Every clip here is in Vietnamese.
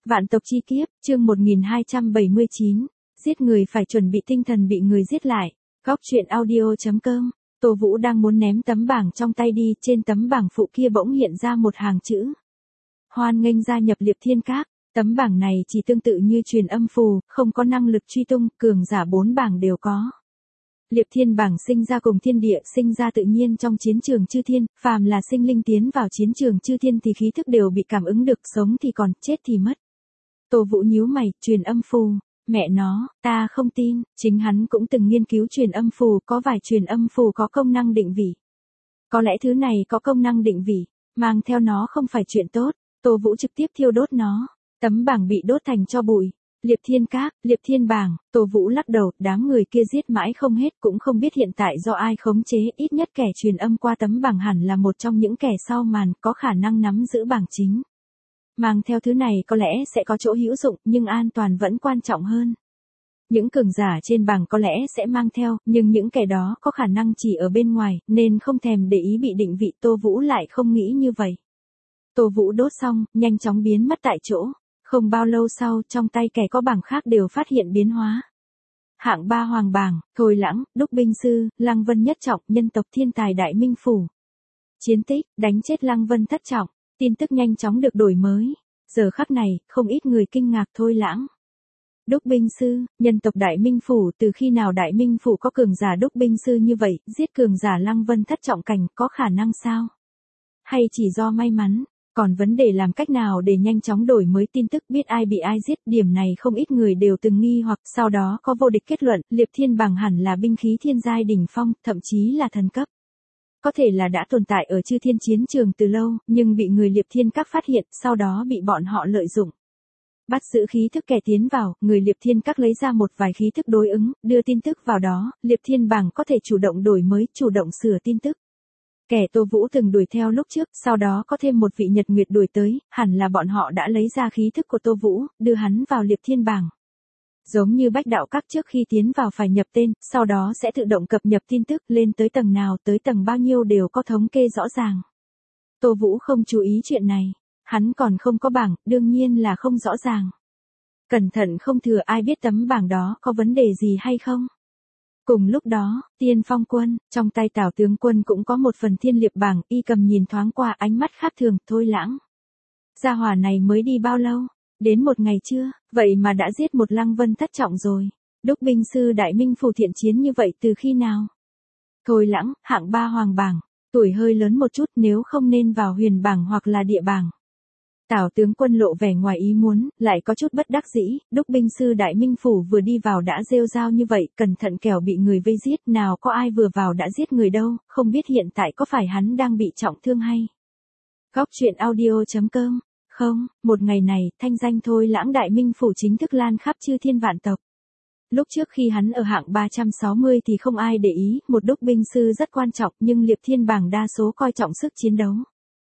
Vạn tộc chi kiếp, chương 1279. Giết người phải chuẩn bị tinh thần bị người giết lại. Góc truyện audio.com. Tô Vũ đang muốn ném tấm bảng trong tay đi, trên tấm bảng phụ kia bỗng hiện ra một hàng chữ. Hoan nghênh gia nhập Liệp Thiên Các. Tấm bảng này chỉ tương tự như truyền âm phù, không có năng lực truy tung, cường giả 4 bảng đều có. Liệp Thiên bảng sinh ra cùng thiên địa, sinh ra tự nhiên trong chiến trường chư thiên, phàm là sinh linh tiến vào chiến trường chư thiên thì khí thức đều bị cảm ứng được, sống thì còn, chết thì mất. Tô Vũ nhíu mày, truyền âm phù, mẹ nó, ta không tin, chính hắn cũng từng nghiên cứu truyền âm phù, có vài truyền âm phù có công năng định vị. Có lẽ thứ này có công năng định vị, mang theo nó không phải chuyện tốt, Tô Vũ trực tiếp thiêu đốt nó, tấm bảng bị đốt thành tro bụi. Liệp Thiên Các, Liệp Thiên bảng, Tô Vũ lắc đầu, đám người kia giết mãi không hết, cũng không biết hiện tại do ai khống chế, ít nhất kẻ truyền âm qua tấm bảng hẳn là một trong những kẻ sau màn, có khả năng nắm giữ bảng chính. Mang theo thứ này có lẽ sẽ có chỗ hữu dụng, nhưng an toàn vẫn quan trọng hơn. Những cường giả trên bảng có lẽ sẽ mang theo, nhưng những kẻ đó có khả năng chỉ ở bên ngoài, nên không thèm để ý bị định vị, Tô Vũ lại không nghĩ như vậy. Tô Vũ đốt xong, nhanh chóng biến mất tại chỗ. Không bao lâu sau, trong tay kẻ có bảng khác đều phát hiện biến hóa. Hạng 3 hoàng bảng, Thôi Lãng, Đúc Binh Sư, Lăng Vân Nhất Trọng, nhân tộc thiên tài Đại Minh Phủ. Chiến tích, đánh chết Lăng Vân Thất Trọng, tin tức nhanh chóng được đổi mới. Giờ khắc này, không ít người kinh ngạc. Thôi Lãng, Đúc Binh Sư, nhân tộc Đại Minh Phủ, từ khi nào Đại Minh Phủ có cường giả Đúc Binh Sư như vậy, giết cường giả Lăng Vân Thất Trọng cảnh, có khả năng sao? Hay chỉ do may mắn? Còn vấn đề làm cách nào để nhanh chóng đổi mới tin tức, biết ai bị ai giết, điểm này không ít người đều từng nghi hoặc, sau đó có vô địch kết luận, Liệp Thiên bảng hẳn là binh khí thiên giai đỉnh phong, thậm chí là thần cấp. Có thể là đã tồn tại ở chư thiên chiến trường từ lâu, nhưng bị người Liệp Thiên Các phát hiện, sau đó bị bọn họ lợi dụng. Bắt giữ khí thức kẻ tiến vào, người Liệp Thiên Các lấy ra một vài khí thức đối ứng, đưa tin tức vào đó, Liệp Thiên bảng có thể chủ động đổi mới, chủ động sửa tin tức. Kẻ Tô Vũ từng đuổi theo lúc trước, sau đó có thêm một vị Nhật Nguyệt đuổi tới, hẳn là bọn họ đã lấy ra khí thức của Tô Vũ, đưa hắn vào Liệp Thiên bảng. Giống như Bách Đạo Các trước khi tiến vào phải nhập tên, sau đó sẽ tự động cập nhật tin tức, lên tới tầng nào tới tầng bao nhiêu đều có thống kê rõ ràng. Tô Vũ không chú ý chuyện này, hắn còn không có bảng, đương nhiên là không rõ ràng. Cẩn thận không thừa ai biết tấm bảng đó có vấn đề gì hay không. Cùng lúc đó, Tiên Phong Quân, trong tay Tào tướng quân cũng có một phần thiên liệp bảng, y cầm nhìn thoáng qua ánh mắt khác thường. Thôi Lãng, gia hỏa này mới đi bao lâu? Đến một ngày chưa, vậy mà đã giết một Lăng Vân Thất Trọng rồi. Đúc Binh Sư Đại Minh Phủ thiện chiến như vậy từ khi nào? Thôi Lãng, hạng 3 hoàng bảng, tuổi hơi lớn một chút, nếu không nên vào huyền bảng hoặc là địa bảng. Tào tướng quân lộ vẻ ngoài ý muốn, lại có chút bất đắc dĩ, Đúc Binh Sư Đại Minh Phủ vừa đi vào đã rêu rao như vậy, cẩn thận kẻo bị người vây giết, nào có ai vừa vào đã giết người đâu, không biết hiện tại có phải hắn đang bị trọng thương hay. Góc truyện audio.com. Không, một ngày này, thanh danh Thôi Lãng Đại Minh Phủ chính thức lan khắp chư thiên vạn tộc. Lúc trước khi hắn ở hạng 360 thì không ai để ý, một Đúc Binh Sư rất quan trọng, nhưng Liệp Thiên bảng đa số coi trọng sức chiến đấu.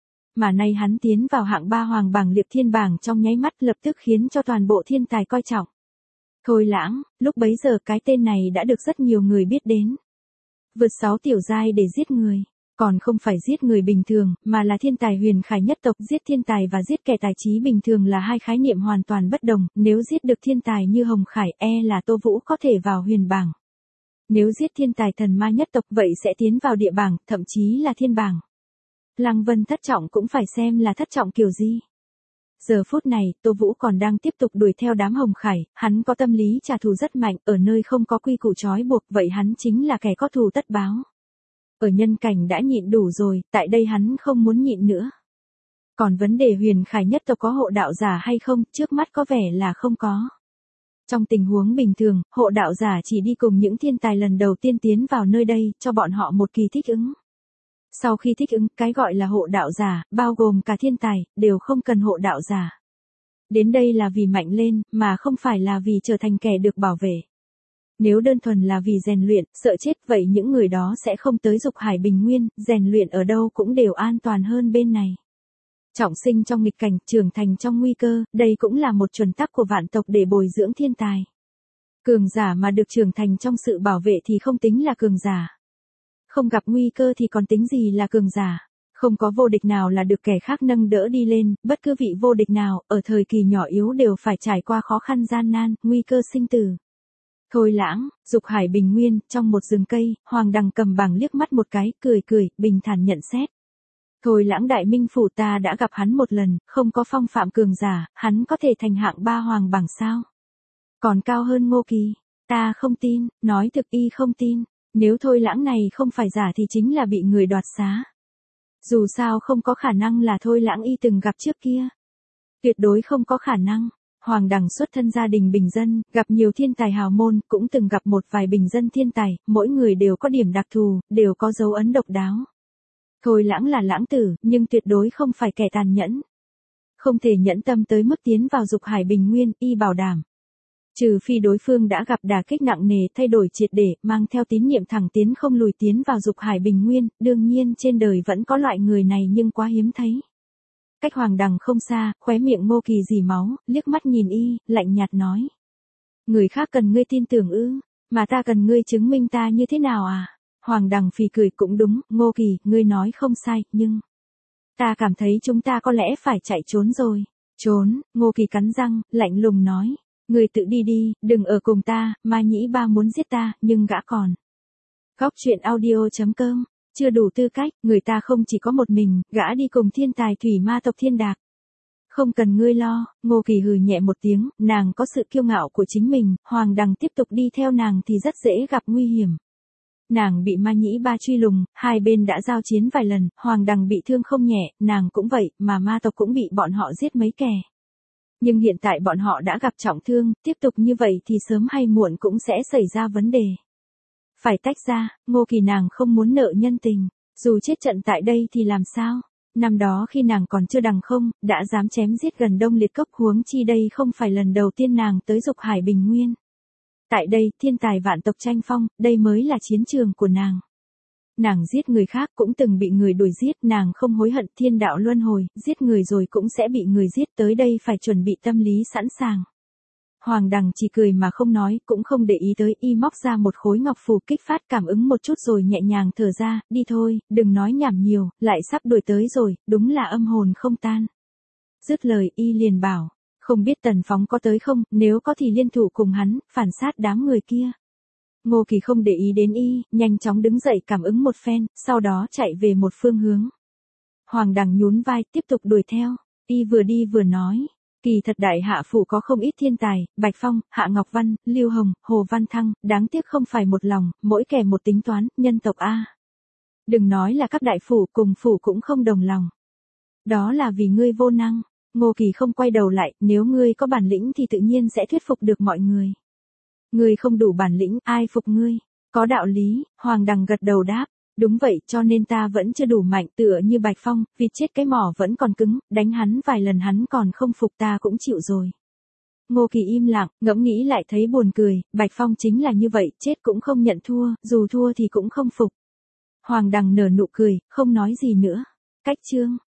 Mà nay hắn tiến vào hạng 3 hoàng bảng Liệp Thiên bảng trong nháy mắt, lập tức khiến cho toàn bộ thiên tài coi trọng. Thôi Lãng, lúc bấy giờ cái tên này đã được rất nhiều người biết đến. Vượt 6 tiểu giai để giết người, còn không phải giết người bình thường, mà là thiên tài huyền khải nhất tộc. Giết thiên tài và giết kẻ tài trí bình thường là hai khái niệm hoàn toàn bất đồng, nếu giết được thiên tài như Hồng Khải, là Tô Vũ có thể vào huyền bảng. Nếu giết thiên tài thần ma nhất tộc vậy sẽ tiến vào địa bảng, thậm chí là thiên bảng. Lăng Vân Thất Trọng cũng phải xem là thất trọng kiểu gì. Giờ phút này, Tô Vũ còn đang tiếp tục đuổi theo đám Hồng Khải, hắn có tâm lý trả thù rất mạnh, ở nơi không có quy củ trói buộc, vậy hắn chính là kẻ có thù tất báo. Ở nhân cảnh đã nhịn đủ rồi, tại đây hắn không muốn nhịn nữa. Còn vấn đề huyền khải nhất tộc có hộ đạo giả hay không, trước mắt có vẻ là không có. Trong tình huống bình thường, hộ đạo giả chỉ đi cùng những thiên tài lần đầu tiên tiến vào nơi đây, cho bọn họ một kỳ thích ứng. Sau khi thích ứng, cái gọi là hộ đạo giả, bao gồm cả thiên tài, đều không cần hộ đạo giả. Đến đây là vì mạnh lên, mà không phải là vì trở thành kẻ được bảo vệ. Nếu đơn thuần là vì rèn luyện, sợ chết, vậy những người đó sẽ không tới Dục Hải Bình Nguyên, rèn luyện ở đâu cũng đều an toàn hơn bên này. Trọng sinh trong nghịch cảnh, trưởng thành trong nguy cơ, đây cũng là một chuẩn tắc của vạn tộc để bồi dưỡng thiên tài. Cường giả mà được trưởng thành trong sự bảo vệ thì không tính là cường giả. Không gặp nguy cơ thì còn tính gì là cường giả. Không có vô địch nào là được kẻ khác nâng đỡ đi lên, bất cứ vị vô địch nào, ở thời kỳ nhỏ yếu đều phải trải qua khó khăn gian nan, nguy cơ sinh tử. Thôi Lãng, Dục Hải Bình Nguyên, trong một rừng cây, Hoàng Đằng cầm bảng liếc mắt một cái, cười cười, bình thản nhận xét. Thôi Lãng đại minh phủ ta đã gặp hắn một lần, không có phong phạm cường giả, hắn có thể thành hạng 3 hoàng bảng sao? Còn cao hơn Ngô Kỳ, ta không tin, nói thực y không tin, nếu Thôi Lãng này không phải giả thì chính là bị người đoạt xá. Dù sao không có khả năng là Thôi Lãng y từng gặp trước kia. Tuyệt đối không có khả năng. Hoàng Đằng xuất thân gia đình bình dân, gặp nhiều thiên tài hào môn, cũng từng gặp một vài bình dân thiên tài, mỗi người đều có điểm đặc thù, đều có dấu ấn độc đáo. Thôi Lãng là lãng tử, nhưng tuyệt đối không phải kẻ tàn nhẫn. Không thể nhẫn tâm tới mức tiến vào Dục Hải Bình Nguyên, y bảo đảm. Trừ phi đối phương đã gặp đả kích nặng nề, thay đổi triệt để, mang theo tín niệm thẳng tiến không lùi tiến vào Dục Hải Bình Nguyên, đương nhiên trên đời vẫn có loại người này nhưng quá hiếm thấy. Cách Hoàng Đằng không xa, khóe miệng Ngô Kỳ rỉ máu, liếc mắt nhìn y, lạnh nhạt nói. Người khác cần ngươi tin tưởng ư, mà ta cần ngươi chứng minh ta như thế nào à? Hoàng Đằng phì cười cũng đúng, Ngô Kỳ, ngươi nói không sai, nhưng... Ta cảm thấy chúng ta có lẽ phải chạy trốn rồi. Trốn, Ngô Kỳ cắn răng, lạnh lùng nói. Ngươi tự đi đi, đừng ở cùng ta, Ma Nhĩ Ba muốn giết ta, nhưng gã còn. Góc truyện audio.com, chưa đủ tư cách, người ta không chỉ có một mình, gã đi cùng thiên tài thủy ma tộc Thiên Đạc. Không cần ngươi lo, Ngô Kỳ hừ nhẹ một tiếng, nàng có sự kiêu ngạo của chính mình, Hoàng Đằng tiếp tục đi theo nàng thì rất dễ gặp nguy hiểm. Nàng bị Ma Nhĩ Ba truy lùng, hai bên đã giao chiến vài lần, Hoàng Đằng bị thương không nhẹ, nàng cũng vậy, mà ma tộc cũng bị bọn họ giết mấy kẻ. Nhưng hiện tại bọn họ đã gặp trọng thương, tiếp tục như vậy thì sớm hay muộn cũng sẽ xảy ra vấn đề. Phải tách ra, Ngô Kỳ nàng không muốn nợ nhân tình, dù chết trận tại đây thì làm sao? Năm đó khi nàng còn chưa đằng không, đã dám chém giết gần Đông Liệt Cốc, huống chi đây không phải lần đầu tiên nàng tới Dục Hải Bình Nguyên. Tại đây, thiên tài vạn tộc tranh phong, đây mới là chiến trường của nàng. Nàng giết người khác cũng từng bị người đuổi giết, nàng không hối hận, thiên đạo luân hồi, giết người rồi cũng sẽ bị người giết, tới đây phải chuẩn bị tâm lý sẵn sàng. Hoàng Đằng chỉ cười mà không nói, cũng không để ý tới, y móc ra một khối ngọc phù kích phát cảm ứng một chút rồi nhẹ nhàng thở ra, đi thôi, đừng nói nhảm nhiều, lại sắp đuổi tới rồi, đúng là âm hồn không tan. Dứt lời y liền bảo, không biết Tần Phóng có tới không, nếu có thì liên thủ cùng hắn, phản sát đám người kia. Ngô Kỳ không để ý đến y, nhanh chóng đứng dậy cảm ứng một phen, sau đó chạy về một phương hướng. Hoàng Đằng nhún vai, tiếp tục đuổi theo, y vừa đi vừa nói. Kỳ thật đại hạ phủ có không ít thiên tài, Bạch Phong, Hạ Ngọc Văn, Lưu Hồng, Hồ Văn Thăng, đáng tiếc không phải một lòng, mỗi kẻ một tính toán, nhân tộc A. Đừng nói là các đại phủ, cùng phủ cũng không đồng lòng. Đó là vì ngươi vô năng. Ngô Kỳ không quay đầu lại, nếu ngươi có bản lĩnh thì tự nhiên sẽ thuyết phục được mọi người. Ngươi không đủ bản lĩnh, ai phục ngươi? Có đạo lý, Hoàng Đằng gật đầu đáp. Đúng vậy, cho nên ta vẫn chưa đủ mạnh, tựa như Bạch Phong, vì chết cái mỏ vẫn còn cứng, đánh hắn vài lần hắn còn không phục ta cũng chịu rồi. Ngô Kỳ im lặng, ngẫm nghĩ lại thấy buồn cười, Bạch Phong chính là như vậy, chết cũng không nhận thua, dù thua thì cũng không phục. Hoàng Đằng nở nụ cười, không nói gì nữa. Cách chương